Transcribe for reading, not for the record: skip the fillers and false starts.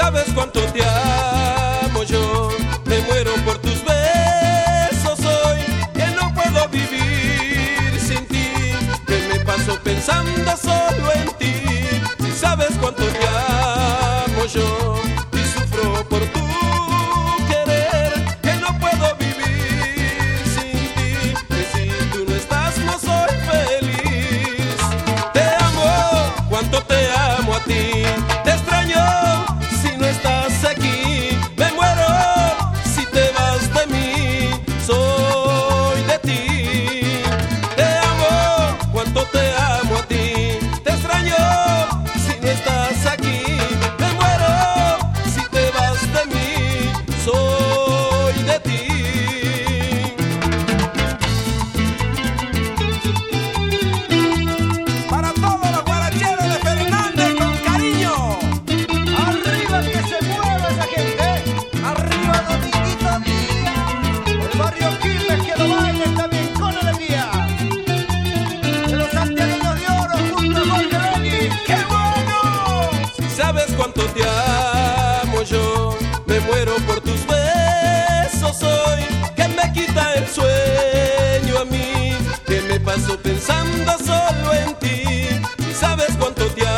sabes cuánto te amo yo, me muero por tus besos hoy, que no puedo vivir sin ti, que me paso pensando solo en ti. Si sabes cuánto te amo yo y sufro por tu querer, que no puedo vivir sin ti, que si tú no estás no soy feliz. Te amo, cuánto te amo a ti, te extraño si no estás aquí, me muero si te vas de mí, soy de ti. Te amo, cuánto te amo a ti, te extraño si no estás aquí, me muero si te vas de mí, soy de ti. Para todos los guaracheros de Fernández con cariño. Arriba que se mueva esa gente. Arriba Dominguito Díaz. El barrio Quilmes que lo baile también con alegría. De los santiagueños de oro junto a Jorge Beni. ¡Qué bueno! Si sabes cuánto te amo yo, me muero por tus besos hoy, que me quita el sueño a mí, que me paso pensando solo en ti. Si sabes cuánto te